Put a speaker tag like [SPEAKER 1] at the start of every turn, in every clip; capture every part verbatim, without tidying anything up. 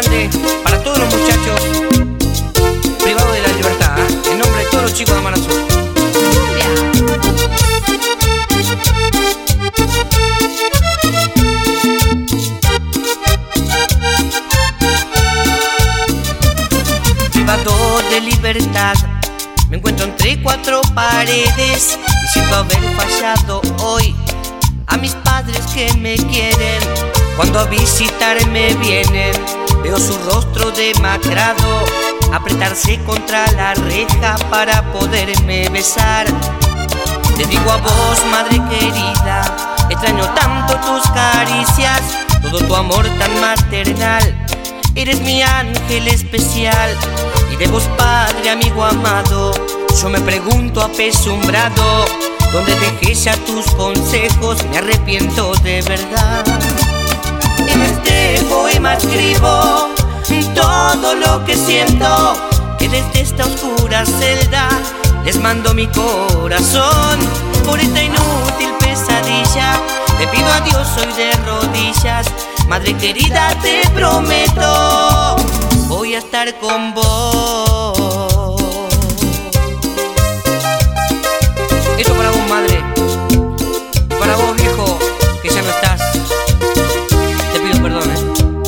[SPEAKER 1] grande para todos los muchachos privados de la libertad, ¿eh? En nombre de todos los chicos de Amanazú. Privado de libertad, me encuentro entre cuatro paredes y siento haber fallado hoy a mis padres que me quieren. Cuando a visitarme vienen, veo su rostro demacrado apretarse contra la reja para poderme besar. Te digo a vos, madre querida, extraño tanto tus caricias, todo tu amor tan maternal. Eres mi ángel especial. Y de vos, padre, amigo amado, yo me pregunto apesumbrado, ¿dónde dejé ya tus consejos? Me arrepiento de verdad. En este poema escribo todo lo que siento, que desde esta oscura celda les mando mi corazón. Por esta inútil pesadilla le pido a Dios hoy de rodillas. Madre querida, te prometo, voy a estar con vos. Esto para vos, madre, y para vos, viejo, que ya no estás. Te pido perdón, ¿eh?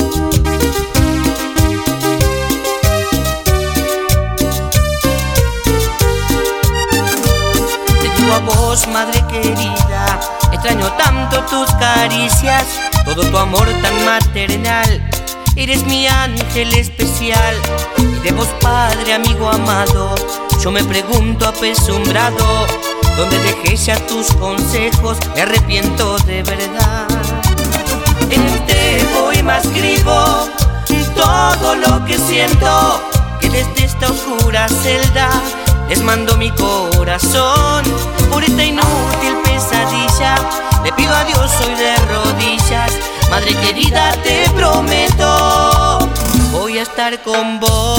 [SPEAKER 1] Te digo a vos, madre querida, extraño tanto tus caricias, todo tu amor tan maternal. Eres mi ángel especial. Y de vos, padre, amigo amado, yo me pregunto apesumbrado, ¿dónde dejé ya tus consejos? Me arrepiento de verdad. En este poema escribo todo lo que siento, que desde esta oscura celda les mando mi corazón. Por esta inútil pesadilla le pido a Dios hoy de rodillas. Madre querida, te prometo, voy a estar con vos.